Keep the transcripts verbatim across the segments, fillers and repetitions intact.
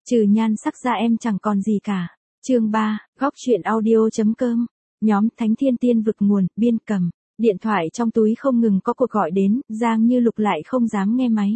Trừ nhan sắc ra em chẳng còn gì cả. Chương ba, góc truyện audio.com. Nhóm Thánh Thiên Tiên Vực nguồn, biên cầm. Điện thoại trong túi không ngừng có cuộc gọi đến, Giang Như Lục lại không dám nghe máy.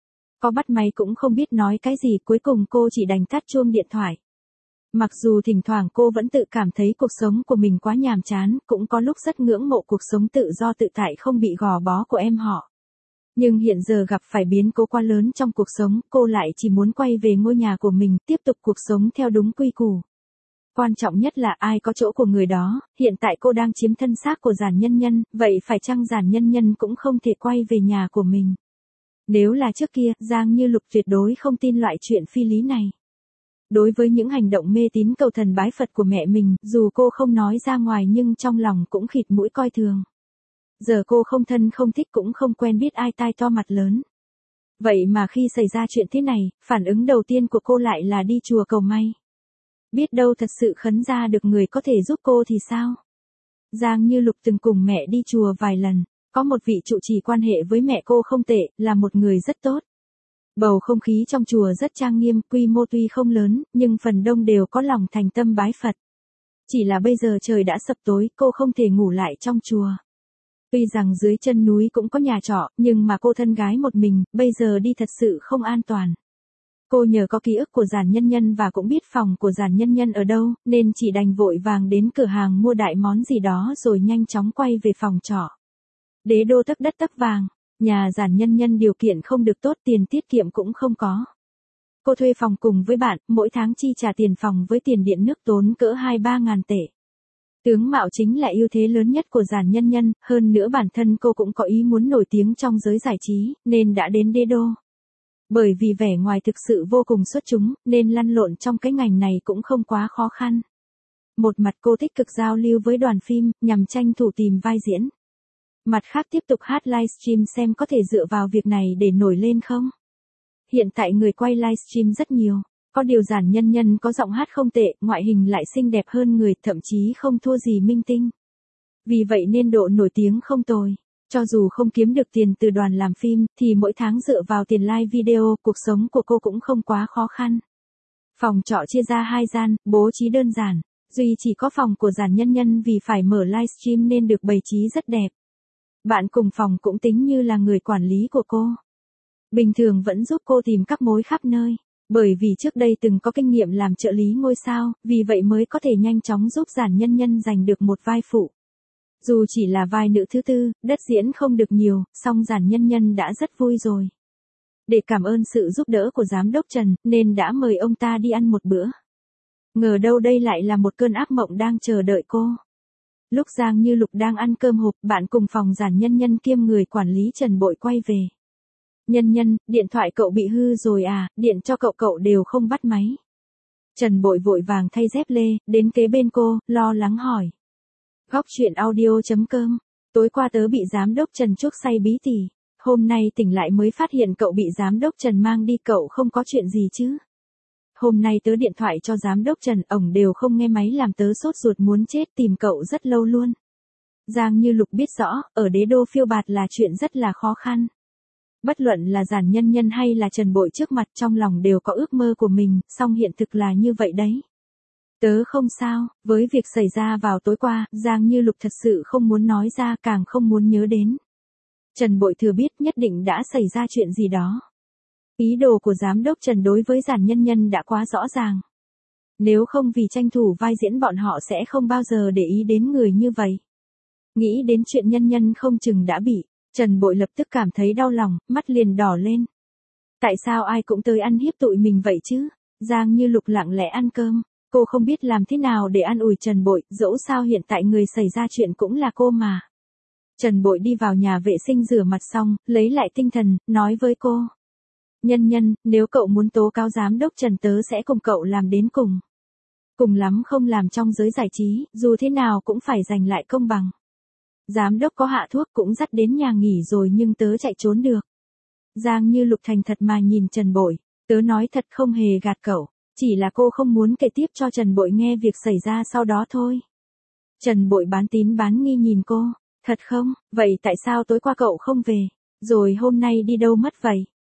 Có bắt máy cũng không biết nói cái gì, cuối cùng cô chỉ đành tắt chuông điện thoại. Mặc dù thỉnh thoảng cô vẫn tự cảm thấy cuộc sống của mình quá nhàm chán, cũng có lúc rất ngưỡng mộ cuộc sống tự do tự tại không bị gò bó của em họ. Nhưng hiện giờ gặp phải biến cố quá lớn trong cuộc sống, cô lại chỉ muốn quay về ngôi nhà của mình, tiếp tục cuộc sống theo đúng quy củ. Quan trọng nhất là ai có chỗ của người đó, hiện tại cô đang chiếm thân xác của Giản Nhân Nhân, vậy phải chăng Giản Nhân Nhân cũng không thể quay về nhà của mình? Nếu là trước kia, Giang Như Lục tuyệt đối không tin loại chuyện phi lý này. Đối với những hành động mê tín cầu thần bái Phật của mẹ mình, dù cô không nói ra ngoài nhưng trong lòng cũng khịt mũi coi thường. Giờ cô không thân không thích cũng không quen biết ai tai to mặt lớn. Vậy mà khi xảy ra chuyện thế này, phản ứng đầu tiên của cô lại là đi chùa cầu may. Biết đâu thật sự khấn ra được người có thể giúp cô thì sao? Giang Như Lục từng cùng mẹ đi chùa vài lần, có một vị trụ trì quan hệ với mẹ cô không tệ, là một người rất tốt. Bầu không khí trong chùa rất trang nghiêm, quy mô tuy không lớn, nhưng phần đông đều có lòng thành tâm bái Phật. Chỉ là bây giờ trời đã sập tối, cô không thể ngủ lại trong chùa. Tuy rằng dưới chân núi cũng có nhà trọ, nhưng mà cô thân gái một mình, bây giờ đi thật sự không an toàn. Cô nhờ có ký ức của Giản Nhân Nhân và cũng biết phòng của Giản Nhân Nhân ở đâu, nên chỉ đành vội vàng đến cửa hàng mua đại món gì đó rồi nhanh chóng quay về phòng trọ. Đế đô tấc đất tấc vàng, nhà Giản Nhân Nhân điều kiện không được tốt, tiền tiết kiệm cũng không có. Cô thuê phòng cùng với bạn, mỗi tháng chi trả tiền phòng với tiền điện nước tốn cỡ hai ba ngàn tệ. Tướng mạo chính là ưu thế lớn nhất của Giản Nhân Nhân, hơn nữa bản thân cô cũng có ý muốn nổi tiếng trong giới giải trí, nên đã đến đế đô. Bởi vì vẻ ngoài thực sự vô cùng xuất chúng, nên lăn lộn trong cái ngành này cũng không quá khó khăn. Một mặt cô tích cực giao lưu với đoàn phim, nhằm tranh thủ tìm vai diễn. Mặt khác tiếp tục hát livestream xem có thể dựa vào việc này để nổi lên không. Hiện tại người quay livestream rất nhiều. Có điều Giản Nhân Nhân có giọng hát không tệ, ngoại hình lại xinh đẹp hơn người, thậm chí không thua gì minh tinh. Vì vậy nên độ nổi tiếng không tồi. Cho dù không kiếm được tiền từ đoàn làm phim, thì mỗi tháng dựa vào tiền live video, cuộc sống của cô cũng không quá khó khăn. Phòng trọ chia ra hai gian, bố trí đơn giản. Duy chỉ có phòng của Giản Nhân Nhân vì phải mở livestream nên được bày trí rất đẹp. Bạn cùng phòng cũng tính như là người quản lý của cô. Bình thường vẫn giúp cô tìm các mối khắp nơi. Bởi vì trước đây từng có kinh nghiệm làm trợ lý ngôi sao, vì vậy mới có thể nhanh chóng giúp Giản Nhân Nhân giành được một vai phụ. Dù chỉ là vai nữ thứ tư, đất diễn không được nhiều, song Giản Nhân Nhân đã rất vui rồi. Để cảm ơn sự giúp đỡ của giám đốc Trần, nên đã mời ông ta đi ăn một bữa. Ngờ đâu đây lại là một cơn ác mộng đang chờ đợi cô. Lúc Giang Như Lục đang ăn cơm hộp, bạn cùng phòng Giản Nhân Nhân kiêm người quản lý Trần Bội quay về. Nhân Nhân, điện thoại cậu bị hư rồi à, điện cho cậu cậu đều không bắt máy. Trần Bội vội vàng thay dép lê, đến kế bên cô, lo lắng hỏi. Góc truyện audio.com. Tối qua tớ bị giám đốc Trần chuốc say bí tỉ. Hôm nay tỉnh lại mới phát hiện cậu bị giám đốc Trần mang đi, cậu không có chuyện gì chứ? Hôm nay tớ điện thoại cho giám đốc Trần, ổng đều không nghe máy làm tớ sốt ruột muốn chết, tìm cậu rất lâu luôn. Giang Như Lục biết rõ, ở đế đô phiêu bạt là chuyện rất là khó khăn. Bất luận là Giản Nhân Nhân hay là Trần Bội trước mặt trong lòng đều có ước mơ của mình, song hiện thực là như vậy đấy. Tớ không sao, với việc xảy ra vào tối qua, Giang Như Lục thật sự không muốn nói ra, càng không muốn nhớ đến. Trần Bội thừa biết nhất định đã xảy ra chuyện gì đó. Ý đồ của giám đốc Trần đối với Giản Nhân Nhân đã quá rõ ràng. Nếu không vì tranh thủ vai diễn bọn họ sẽ không bao giờ để ý đến người như vậy. Nghĩ đến chuyện Nhân Nhân không chừng đã bị, Trần Bội lập tức cảm thấy đau lòng, mắt liền đỏ lên. Tại sao ai cũng tới ăn hiếp tụi mình vậy chứ? Giang Như Lục lặng lẽ ăn cơm, cô không biết làm thế nào để an ủi Trần Bội, dẫu sao hiện tại người xảy ra chuyện cũng là cô mà. Trần Bội đi vào nhà vệ sinh rửa mặt xong, lấy lại tinh thần, nói với cô. Nhân Nhân, nếu cậu muốn tố cáo giám đốc Trần tớ sẽ cùng cậu làm đến cùng. Cùng lắm không làm trong giới giải trí, dù thế nào cũng phải giành lại công bằng. Giám đốc có hạ thuốc cũng dắt đến nhà nghỉ rồi nhưng tớ chạy trốn được. Giang Như Lục thành thật mà nhìn Trần Bội, tớ nói thật không hề gạt cậu, chỉ là cô không muốn kể tiếp cho Trần Bội nghe việc xảy ra sau đó thôi. Trần Bội bán tín bán nghi nhìn cô, thật không, vậy tại sao tối qua cậu không về, rồi hôm nay đi đâu mất vậy?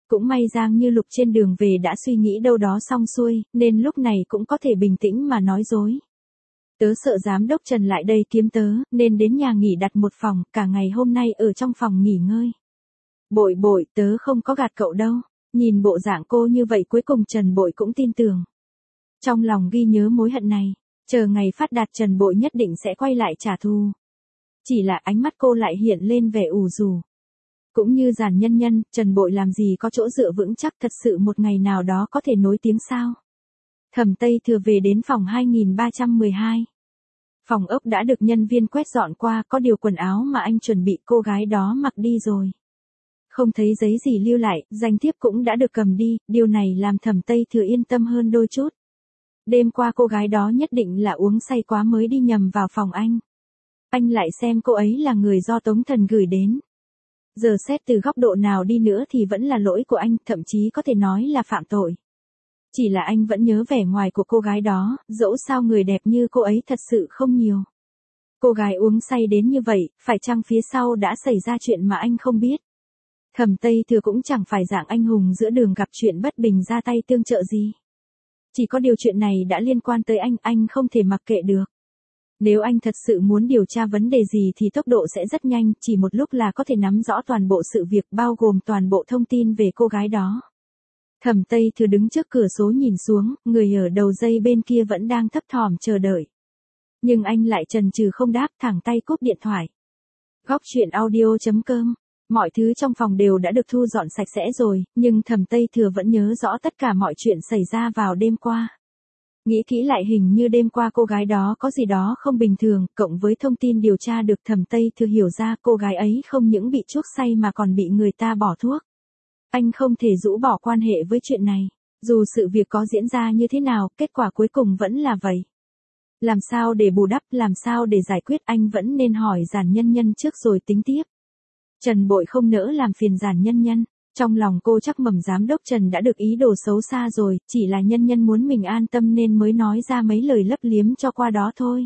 Cũng may Giang Như Lục trên đường về đã suy nghĩ đâu đó xong xuôi, nên lúc này cũng có thể bình tĩnh mà nói dối. Tớ sợ giám đốc Trần lại đây kiếm tớ, nên đến nhà nghỉ đặt một phòng, cả ngày hôm nay ở trong phòng nghỉ ngơi. Bội bội, tớ không có gạt cậu đâu. Nhìn bộ dạng cô như vậy cuối cùng Trần Bội cũng tin tưởng. Trong lòng ghi nhớ mối hận này, chờ ngày phát đạt Trần Bội nhất định sẽ quay lại trả thù. Chỉ là ánh mắt cô lại hiện lên vẻ ủ rũ. Cũng như Giản Nhân Nhân, Trần Bội làm gì có chỗ dựa vững chắc, thật sự một ngày nào đó có thể nối tiếng sao. Thẩm Tây Thừa về đến phòng hai nghìn ba trăm mười hai. Phòng ốc đã được nhân viên quét dọn qua, có điều quần áo mà anh chuẩn bị cô gái đó mặc đi rồi. Không thấy giấy gì lưu lại, danh thiếp cũng đã được cầm đi, điều này làm Thẩm Tây Thừa yên tâm hơn đôi chút. Đêm qua cô gái đó nhất định là uống say quá mới đi nhầm vào phòng anh. Anh lại xem cô ấy là người do Tống Thần gửi đến. Giờ xét từ góc độ nào đi nữa thì vẫn là lỗi của anh, thậm chí có thể nói là phạm tội. Chỉ là anh vẫn nhớ vẻ ngoài của cô gái đó, dẫu sao người đẹp như cô ấy thật sự không nhiều. Cô gái uống say đến như vậy, phải chăng phía sau đã xảy ra chuyện mà anh không biết? Thẩm Tây Thừa cũng chẳng phải dạng anh hùng giữa đường gặp chuyện bất bình ra tay tương trợ gì. Chỉ có điều chuyện này đã liên quan tới anh, anh không thể mặc kệ được. Nếu anh thật sự muốn điều tra vấn đề gì thì tốc độ sẽ rất nhanh, chỉ một lúc là có thể nắm rõ toàn bộ sự việc bao gồm toàn bộ thông tin về cô gái đó. Thẩm Tây Thừa đứng trước cửa sổ nhìn xuống, người ở đầu dây bên kia vẫn đang thấp thỏm chờ đợi. Nhưng anh lại chần chừ không đáp, thẳng tay cúp điện thoại. Góc truyện audio chấm com. Mọi thứ trong phòng đều đã được thu dọn sạch sẽ rồi, nhưng Thẩm Tây Thừa vẫn nhớ rõ tất cả mọi chuyện xảy ra vào đêm qua. Nghĩ kỹ lại hình như đêm qua cô gái đó có gì đó không bình thường, cộng với thông tin điều tra được Thẩm Tây Thừa hiểu ra cô gái ấy không những bị chuốc say mà còn bị người ta bỏ thuốc. Anh không thể rũ bỏ quan hệ với chuyện này. Dù sự việc có diễn ra như thế nào, kết quả cuối cùng vẫn là vậy. Làm sao để bù đắp, làm sao để giải quyết, anh vẫn nên hỏi Giản Nhân Nhân trước rồi tính tiếp. Trần Bội không nỡ làm phiền Giản Nhân Nhân. Trong lòng cô chắc mầm giám đốc Trần đã được ý đồ xấu xa rồi, chỉ là Nhân Nhân muốn mình an tâm nên mới nói ra mấy lời lấp liếm cho qua đó thôi.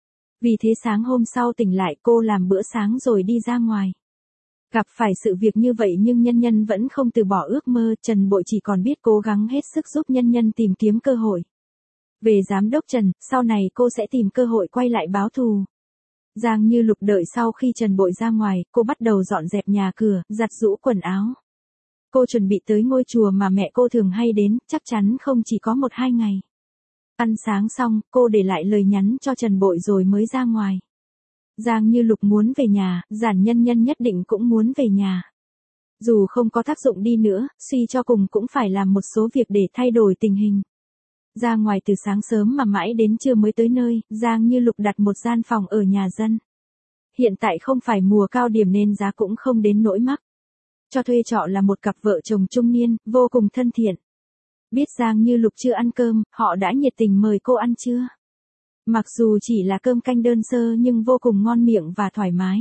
Vì thế sáng hôm sau tỉnh lại cô làm bữa sáng rồi đi ra ngoài. Gặp phải sự việc như vậy nhưng Nhân Nhân vẫn không từ bỏ ước mơ, Trần Bội chỉ còn biết cố gắng hết sức giúp Nhân Nhân tìm kiếm cơ hội. Về giám đốc Trần, sau này cô sẽ tìm cơ hội quay lại báo thù. Giang Như Lục đợi sau khi Trần Bội ra ngoài, cô bắt đầu dọn dẹp nhà cửa, giặt giũ quần áo. Cô chuẩn bị tới ngôi chùa mà mẹ cô thường hay đến, chắc chắn không chỉ có một hai ngày. Ăn sáng xong, cô để lại lời nhắn cho Trần Bội rồi mới ra ngoài. Giang Như Lục muốn về nhà, Giản Nhân Nhân nhất định cũng muốn về nhà. Dù không có tác dụng đi nữa, suy cho cùng cũng phải làm một số việc để thay đổi tình hình. Ra ngoài từ sáng sớm mà mãi đến trưa mới tới nơi, Giang Như Lục đặt một gian phòng ở nhà dân. Hiện tại không phải mùa cao điểm nên giá cũng không đến nỗi mắc. Cho thuê trọ là một cặp vợ chồng trung niên, vô cùng thân thiện. Biết Giang Như Lục chưa ăn cơm, họ đã nhiệt tình mời cô ăn trưa. Mặc dù chỉ là cơm canh đơn sơ nhưng vô cùng ngon miệng và thoải mái.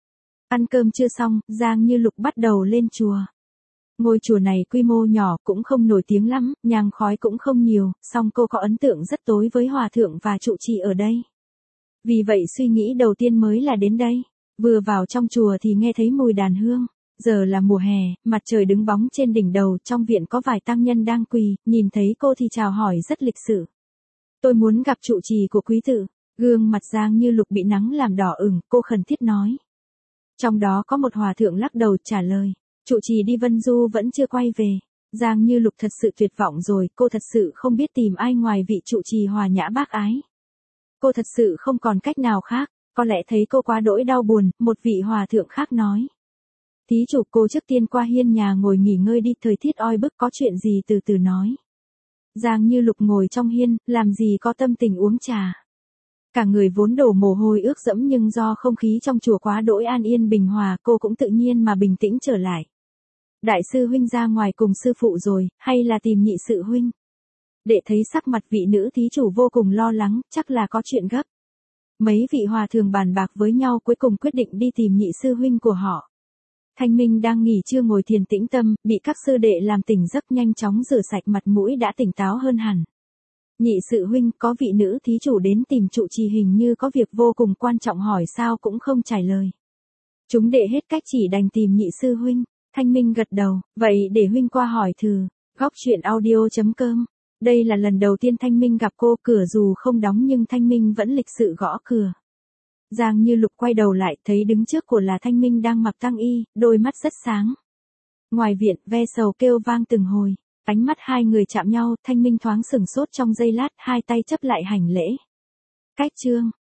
Ăn cơm chưa xong, Giang Như Lục bắt đầu lên chùa. Ngôi chùa này quy mô nhỏ, cũng không nổi tiếng lắm, nhang khói cũng không nhiều, song cô có ấn tượng rất tối với hòa thượng và trụ trì ở đây. Vì vậy suy nghĩ đầu tiên mới là đến đây. Vừa vào trong chùa thì nghe thấy mùi đàn hương. Giờ là mùa hè, mặt trời đứng bóng trên đỉnh đầu, trong viện có vài tăng nhân đang quỳ, nhìn thấy cô thì chào hỏi rất lịch sự. Tôi muốn gặp trụ trì của quý tử. Gương mặt Giang Như Lục bị nắng làm đỏ ửng, cô khẩn thiết nói. Trong đó có một hòa thượng lắc đầu trả lời. Trụ trì đi Vân Du vẫn chưa quay về. Giang Như Lục thật sự tuyệt vọng rồi, cô thật sự không biết tìm ai ngoài vị trụ trì hòa nhã bác ái. Cô thật sự không còn cách nào khác, có lẽ thấy cô quá đỗi đau buồn, một vị hòa thượng khác nói. Thí chủ, cô trước tiên qua hiên nhà ngồi nghỉ ngơi đi, thời tiết oi bức, có chuyện gì từ từ nói. Giang Như Lục ngồi trong hiên, làm gì có tâm tình uống trà. Cả người vốn đổ mồ hôi ướt dẫm nhưng do không khí trong chùa quá đỗi an yên bình hòa, cô cũng tự nhiên mà bình tĩnh trở lại. Đại sư huynh ra ngoài cùng sư phụ rồi, hay là tìm nhị sự huynh? Đệ thấy sắc mặt vị nữ thí chủ vô cùng lo lắng, chắc là có chuyện gấp. Mấy vị hòa thượng bàn bạc với nhau cuối cùng quyết định đi tìm nhị sư huynh của họ. Thanh Minh đang nghỉ trưa ngồi thiền tĩnh tâm, bị các sư đệ làm tỉnh giấc, nhanh chóng rửa sạch mặt mũi đã tỉnh táo hơn hẳn. Nhị sự huynh, có vị nữ thí chủ đến tìm trụ trì, hình như có việc vô cùng quan trọng, hỏi sao cũng không trả lời. Chúng đệ hết cách chỉ đành tìm nhị sư huynh. Thanh Minh gật đầu, vậy để huynh qua hỏi thử. Góc chuyện audio chấm com. Đây là lần đầu tiên Thanh Minh gặp cô, cửa dù không đóng nhưng Thanh Minh vẫn lịch sự gõ cửa. Giang Như Lục quay đầu lại, thấy đứng trước cô là Thanh Minh đang mặc tang y, đôi mắt rất sáng. Ngoài viện, ve sầu kêu vang từng hồi. Ánh mắt hai người chạm nhau, Thanh Minh thoáng sửng sốt trong giây lát, hai tay chấp lại hành lễ. Cách chương.